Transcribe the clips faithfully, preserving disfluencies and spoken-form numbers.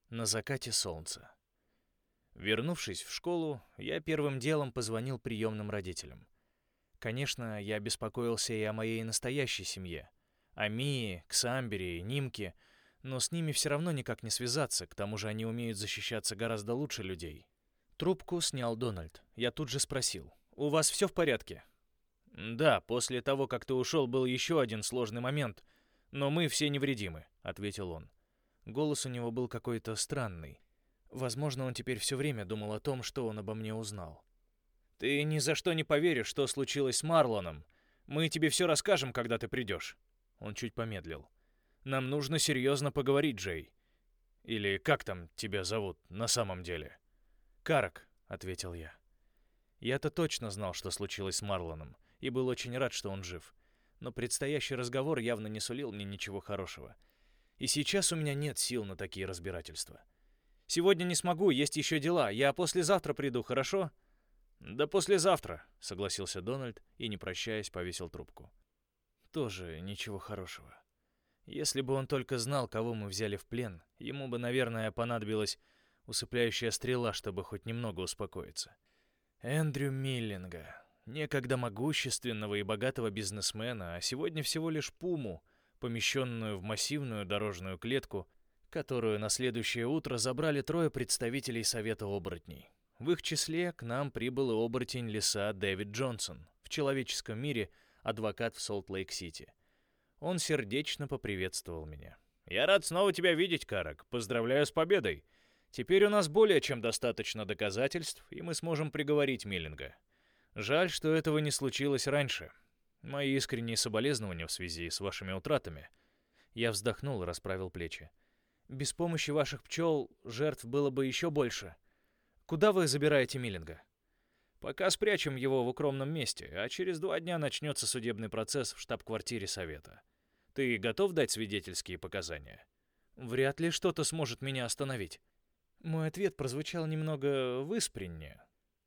На закате солнца. Вернувшись в школу, я первым делом позвонил приемным родителям. Конечно, я беспокоился и о моей настоящей семье. О Мии, Ксамбере и Нимке, но с ними все равно никак не связаться, к тому же они умеют защищаться гораздо лучше людей. Трубку снял Дональд. Я тут же спросил: «У вас все в порядке?» «Да, после того, как ты ушел, был еще один сложный момент, но мы все невредимы», — ответил он. Голос у него был какой-то странный. Возможно, он теперь все время думал о том, что он обо мне узнал. «Ты ни за что не поверишь, что случилось с Марлоном. Мы тебе все расскажем, когда ты придешь». Он чуть помедлил. «Нам нужно серьезно поговорить, Джей. Или как там тебя зовут на самом деле?» «Карак», — ответил я. Я-то точно знал, что случилось с Марлоном, и был очень рад, что он жив. Но предстоящий разговор явно не сулил мне ничего хорошего. И сейчас у меня нет сил на такие разбирательства. «Сегодня не смогу, есть еще дела. Я послезавтра приду, хорошо?» «Да послезавтра», — согласился Дональд и, не прощаясь, повесил трубку. Тоже ничего хорошего. Если бы он только знал, кого мы взяли в плен, ему бы, наверное, понадобилась усыпляющая стрела, чтобы хоть немного успокоиться. Эндрю Миллинга, некогда могущественного и богатого бизнесмена, а сегодня всего лишь пуму, помещенную в массивную дорожную клетку, которую на следующее утро забрали трое представителей Совета оборотней. В их числе к нам прибыл и оборотень леса Дэвид Джонсон, в человеческом мире адвокат в Солт-Лейк-Сити. Он сердечно поприветствовал меня. «Я рад снова тебя видеть, Карак. Поздравляю с победой. Теперь у нас более чем достаточно доказательств, и мы сможем приговорить Миллинга. Жаль, что этого не случилось раньше. Мои искренние соболезнования в связи с вашими утратами». Я вздохнул и расправил плечи. «Без помощи ваших пчел жертв было бы еще больше. Куда вы забираете Миллинга?» «Пока спрячем его в укромном месте, а через два дня начнется судебный процесс в штаб-квартире Совета. Ты готов дать свидетельские показания?» «Вряд ли что-то сможет меня остановить». Мой ответ прозвучал немного выспренне,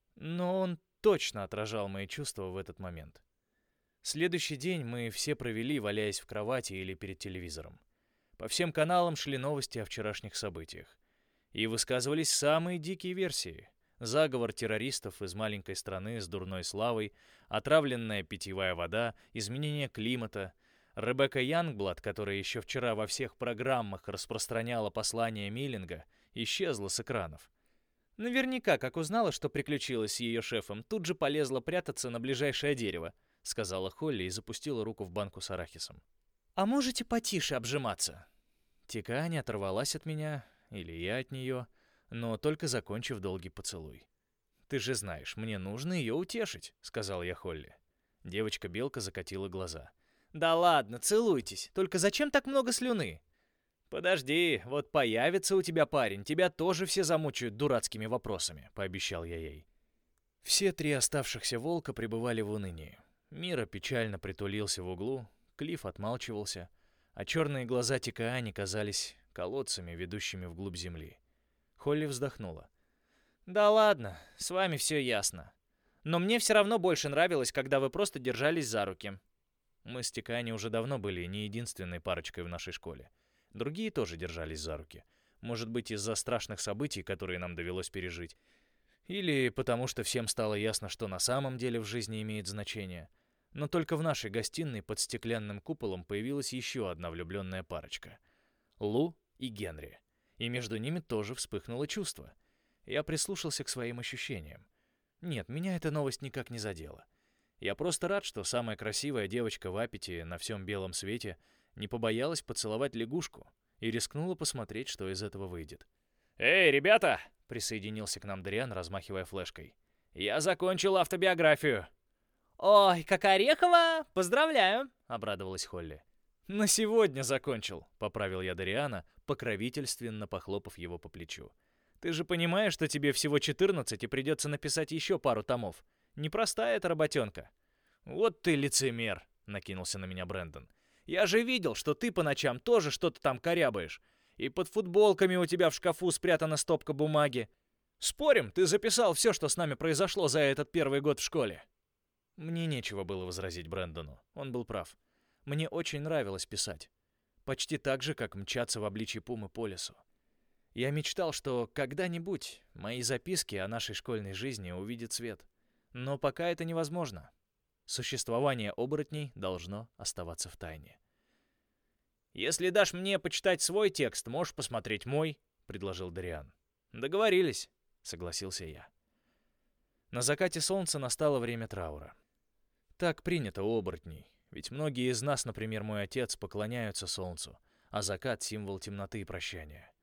но он точно отражал мои чувства в этот момент. Следующий день мы все провели, валяясь в кровати или перед телевизором. По всем каналам шли новости о вчерашних событиях. И высказывались самые дикие версии. Заговор террористов из маленькой страны с дурной славой, отравленная питьевая вода, изменение климата. Ребекка Янгблад, которая еще вчера во всех программах распространяла послание Миллинга, исчезла с экранов. Наверняка, как узнала, что приключилось с ее шефом, тут же полезла прятаться на ближайшее дерево, сказала Холли и запустила руку в банку с арахисом. «А можете потише обжиматься?» Тикаани оторвалась от меня, или я от нее, но только закончив долгий поцелуй. «Ты же знаешь, мне нужно ее утешить», — сказал я Холли. Девочка-белка закатила глаза. «Да ладно, целуйтесь, только зачем так много слюны?» «Подожди, вот появится у тебя парень, тебя тоже все замучают дурацкими вопросами», — пообещал я ей. Все три оставшихся волка пребывали в унынии. Мира печально притулился в углу, Клифф отмалчивался, а черные глаза Тикаани казались колодцами, ведущими вглубь земли. Холли вздохнула. «Да ладно, с вами все ясно. Но мне все равно больше нравилось, когда вы просто держались за руки». Мы с Тикаани уже давно были не единственной парочкой в нашей школе. Другие тоже держались за руки. Может быть, из-за страшных событий, которые нам довелось пережить. Или потому что всем стало ясно, что на самом деле в жизни имеет значение. Но только в нашей гостиной под стеклянным куполом появилась еще одна влюбленная парочка. Лу и Генри. И между ними тоже вспыхнуло чувство. Я прислушался к своим ощущениям. Нет, меня эта новость никак не задела. Я просто рад, что самая красивая девочка в Аппете на всем белом свете не побоялась поцеловать лягушку и рискнула посмотреть, что из этого выйдет. «Эй, ребята!» — присоединился к нам Дариан, размахивая флешкой. «Я закончил автобиографию!» «Ой, как Орехова! Поздравляю!» — обрадовалась Холли. «На сегодня закончил!» — поправил я Дариана, покровительственно похлопав его по плечу. «Ты же понимаешь, что тебе всего четырнадцать и придется написать еще пару томов. Непростая эта работенка». «Вот ты лицемер!» — накинулся на меня Брэндон. «Я же видел, что ты по ночам тоже что-то там корябаешь. И под футболками у тебя в шкафу спрятана стопка бумаги. Спорим, ты записал все, что с нами произошло за этот первый год в школе?» Мне нечего было возразить Брэндону. Он был прав. Мне очень нравилось писать. Почти так же, как мчаться в обличье пумы по лесу. Я мечтал, что когда-нибудь мои записки о нашей школьной жизни увидят свет. Но пока это невозможно. Существование оборотней должно оставаться в тайне. «Если дашь мне почитать свой текст, можешь посмотреть мой», — предложил Дариан. «Договорились», — согласился я. На закате солнца настало время траура. Так принято у оборотней, ведь многие из нас, например, мой отец, поклоняются солнцу, а закат — символ темноты и прощания.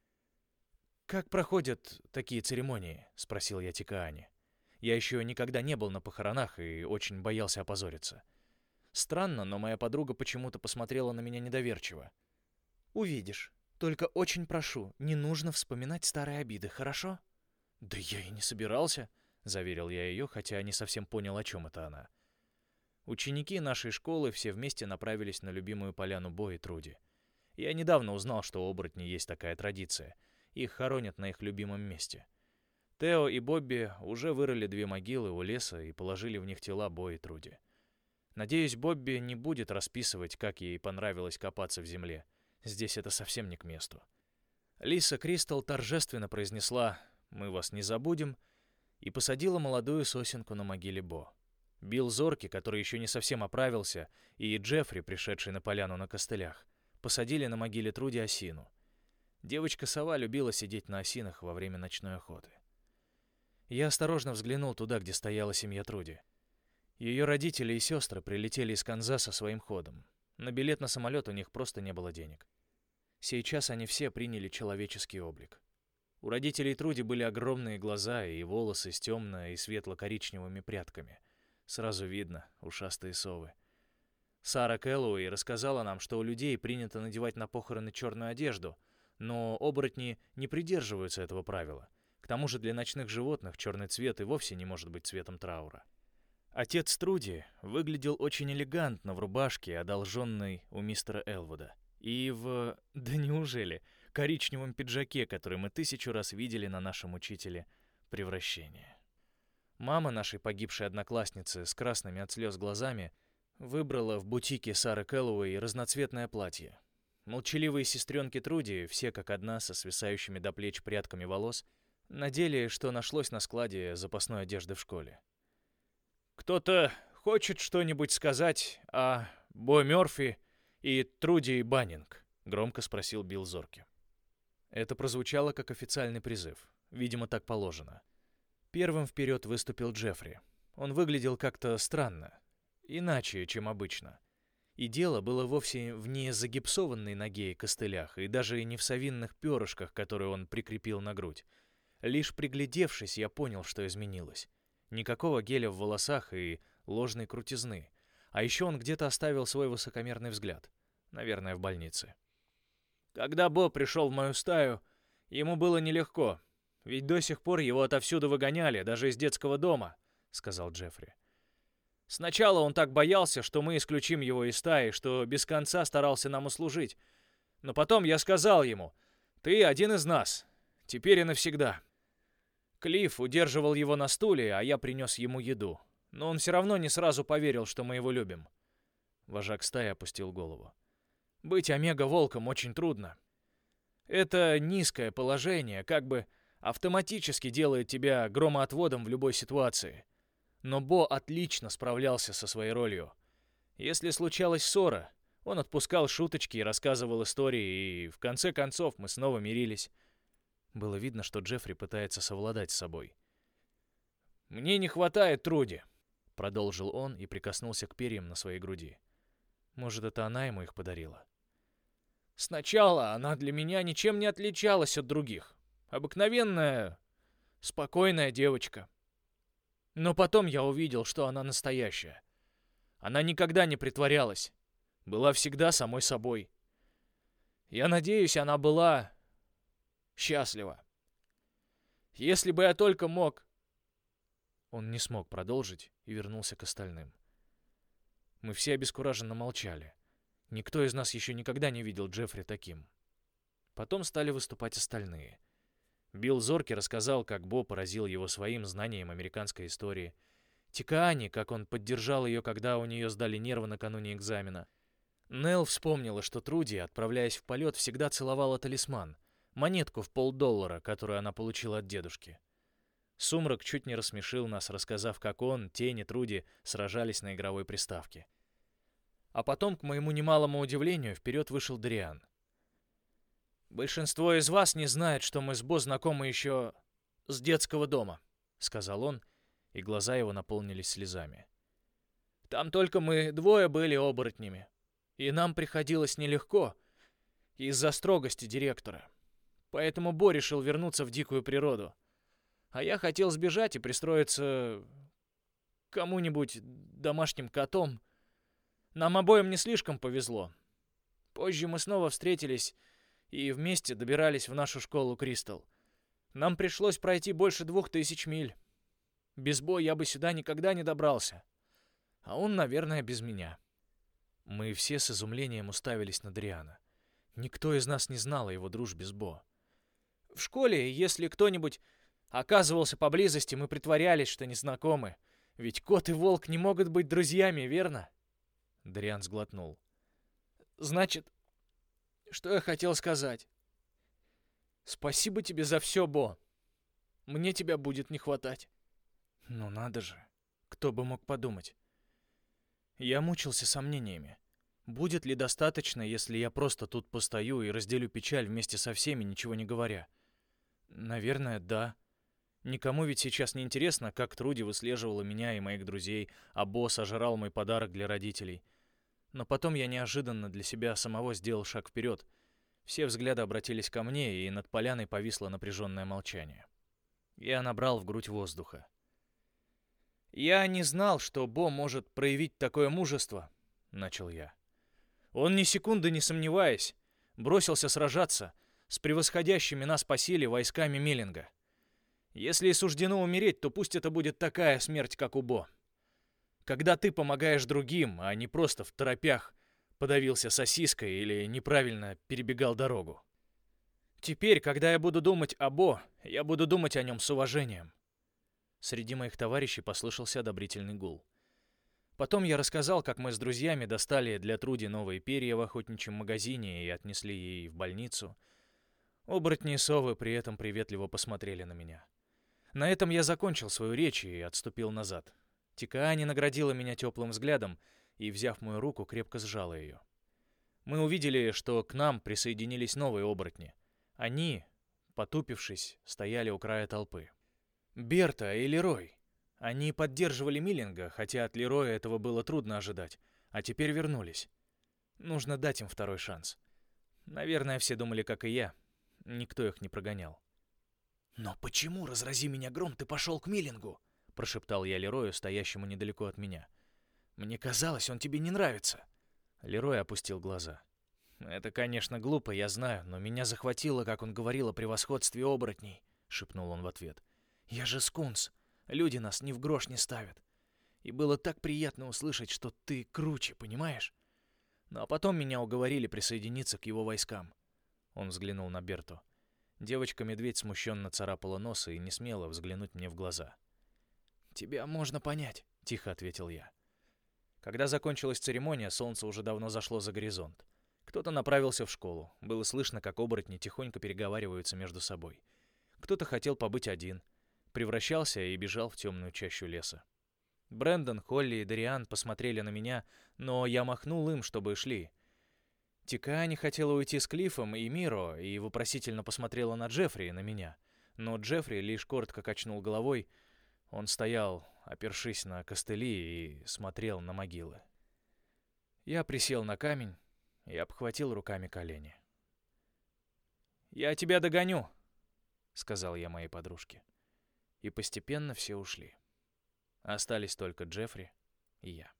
«Как проходят такие церемонии?» — спросил я Тикаани. Я еще никогда не был на похоронах и очень боялся опозориться. Странно, но моя подруга почему-то посмотрела на меня недоверчиво. «Увидишь. Только очень прошу, не нужно вспоминать старые обиды, хорошо?» «Да я и не собирался», — заверил я ее, хотя не совсем понял, о чем это она. Ученики нашей школы все вместе направились на любимую поляну Бо и Труди. Я недавно узнал, что у оборотней есть такая традиция. Их хоронят на их любимом месте. Тео и Бобби уже вырыли две могилы у леса и положили в них тела Бо и Труди. Надеюсь, Бобби не будет расписывать, как ей понравилось копаться в земле. Здесь это совсем не к месту. Лиса Кристал торжественно произнесла «Мы вас не забудем» и посадила молодую сосенку на могиле Бо. Билл Зорки, который еще не совсем оправился, и Джеффри, пришедший на поляну на костылях, посадили на могиле Труди осину. Девочка-сова любила сидеть на осинах во время ночной охоты. Я осторожно взглянул туда, где стояла семья Труди. Ее родители и сестры прилетели из Канзаса своим ходом. На билет на самолет у них просто не было денег. Сейчас они все приняли человеческий облик. У родителей Труди были огромные глаза и волосы с темно- и светло-коричневыми прядками. Сразу видно — ушастые совы. Сара Кэллоуэй рассказала нам, что у людей принято надевать на похороны черную одежду, но оборотни не придерживаются этого правила. К тому же для ночных животных черный цвет и вовсе не может быть цветом траура. Отец Труди выглядел очень элегантно в рубашке, одолженной у мистера Элвуда, и в... да неужели? коричневом пиджаке, который мы тысячу раз видели на нашем учителе превращения. Мама нашей погибшей одноклассницы с красными от слез глазами выбрала в бутике Сары Кэллоуэй разноцветное платье. Молчаливые сестренки Труди, все как одна, со свисающими до плеч прядками волос, надели, что нашлось на складе запасной одежды в школе. «Кто-то хочет что-нибудь сказать о Бо Мёрфи и Труди Баннинг?» — громко спросил Билл Зорки. Это прозвучало как официальный призыв. Видимо, так положено. Первым вперед выступил Джеффри. Он выглядел как-то странно, иначе, чем обычно. И дело было вовсе в не загипсованной ноге и костылях, и даже не в совинных перышках, которые он прикрепил на грудь. Лишь приглядевшись, я понял, что изменилось. Никакого геля в волосах и ложной крутизны. А еще он где-то оставил свой высокомерный взгляд. Наверное, в больнице. Когда Бо пришел в мою стаю, ему было нелегко. Ведь до сих пор его отовсюду выгоняли, даже из детского дома, — сказал Джеффри. Сначала он так боялся, что мы исключим его из стаи, что без конца старался нам услужить. Но потом я сказал ему: «Ты один из нас. Теперь и навсегда». Клифф удерживал его на стуле, а я принес ему еду. Но он все равно не сразу поверил, что мы его любим. Вожак стаи опустил голову. Быть омега-волком очень трудно. Это низкое положение, как бы автоматически делает тебя громоотводом в любой ситуации. Но Бо отлично справлялся со своей ролью. Если случалась ссора, он отпускал шуточки и рассказывал истории, и в конце концов мы снова мирились. Было видно, что Джеффри пытается совладать с собой. «Мне не хватает Труди», — продолжил он и прикоснулся к перьям на своей груди. Может, это она ему их подарила? Сначала она для меня ничем не отличалась от других. Обыкновенная, спокойная девочка. Но потом я увидел, что она настоящая. Она никогда не притворялась. Была всегда самой собой. Я надеюсь, она была счастлива. Если бы я только мог... Он не смог продолжить и вернулся к остальным. Мы все обескураженно молчали. Никто из нас еще никогда не видел Джеффри таким. Потом стали выступать остальные. Билл Зорки рассказал, как Бо поразил его своим знанием американской истории. Тикаани, как он поддержал ее, когда у нее сдали нервы накануне экзамена. Нелл вспомнила, что Труди, отправляясь в полет, всегда целовала талисман. монетку в полдоллара, которую она получила от дедушки. Сумрак чуть не рассмешил нас, рассказав, как он, Тень и Труди сражались на игровой приставке. А потом, к моему немалому удивлению, вперед вышел Дариан. «Большинство из вас не знает, что мы с Бо знакомы еще с детского дома», — сказал он, и глаза его наполнились слезами. «Там только мы двое были оборотнями, и нам приходилось нелегко из-за строгости директора. Поэтому Бо решил вернуться в дикую природу. А я хотел сбежать и пристроиться кому-нибудь домашним котом. Нам обоим не слишком повезло. Позже мы снова встретились и вместе добирались в нашу школу Кристал. Нам пришлось пройти больше двух тысяч миль. Без Бо я бы сюда никогда не добрался. А он, наверное, без меня». Мы все с изумлением уставились на Дариана. Никто из нас не знал о его дружбе с Бо. «В школе, если кто-нибудь оказывался поблизости, мы притворялись, что не знакомы. Ведь кот и волк не могут быть друзьями, верно?» Дариан сглотнул. «Значит, что я хотел сказать? Спасибо тебе за все, Бо. Мне тебя будет не хватать». Ну надо же, кто бы мог подумать. Я мучился сомнениями. Будет ли достаточно, если я просто тут постою и разделю печаль вместе со всеми, ничего не говоря? Наверное, да. Никому ведь сейчас не интересно, как Труди выслеживала меня и моих друзей, а Бо сожрал мой подарок для родителей. Но потом я неожиданно для себя самого сделал шаг вперед. Все взгляды обратились ко мне, и над поляной повисло напряженное молчание. Я набрал в грудь воздуха. «Я не знал, что Бо может проявить такое мужество», — начал я. «Он ни секунды не сомневаясь, бросился сражаться с превосходящими нас по силе войсками Миллинга. Если и суждено умереть, то пусть это будет такая смерть, как у Бо. Когда ты помогаешь другим, а не просто в торопях подавился сосиской или неправильно перебегал дорогу. Теперь, когда я буду думать о Бо, я буду думать о нем с уважением». Среди моих товарищей послышался одобрительный гул. Потом я рассказал, как мы с друзьями достали для Труди новые перья в охотничьем магазине и отнесли ей в больницу. Оборотни и совы при этом приветливо посмотрели на меня. На этом я закончил свою речь и отступил назад. Тикаани наградила меня теплым взглядом и, взяв мою руку, крепко сжала ее. Мы увидели, что к нам присоединились новые оборотни. Они, потупившись, стояли у края толпы. Берта и Лерой. Они поддерживали Миллинга, хотя от Лероя этого было трудно ожидать, а теперь вернулись. Нужно дать им второй шанс. Наверное, все думали, как и я. Никто их не прогонял. «Но почему, разрази меня гром, ты пошел к Миллингу?» — прошептал я Лерою, стоящему недалеко от меня. «Мне казалось, он тебе не нравится». Лерой опустил глаза. «Это, конечно, глупо, я знаю, но меня захватило, как он говорил о превосходстве оборотней», — шепнул он в ответ. «Я же скунс. Люди нас ни в грош не ставят. И было так приятно услышать, что ты круче, понимаешь? Ну а потом меня уговорили присоединиться к его войскам». Он взглянул на Берту. Девочка-медведь смущенно царапала нос и не смела взглянуть мне в глаза. «Тебя можно понять», — тихо ответил я. Когда закончилась церемония, солнце уже давно зашло за горизонт. Кто-то направился в школу. Было слышно, как оборотни тихонько переговариваются между собой. Кто-то хотел побыть один. Превращался и бежал в темную чащу леса. Брэндон, Холли и Дариан посмотрели на меня, но я махнул им, чтобы шли. Тикаани хотела уйти с Клиффом и Миро и вопросительно посмотрела на Джеффри и на меня. Но Джеффри лишь коротко качнул головой. Он стоял, опершись на костыли, и смотрел на могилы. Я присел на камень и обхватил руками колени. «Я тебя догоню», — сказал я моей подружке. И постепенно все ушли. Остались только Джеффри и я.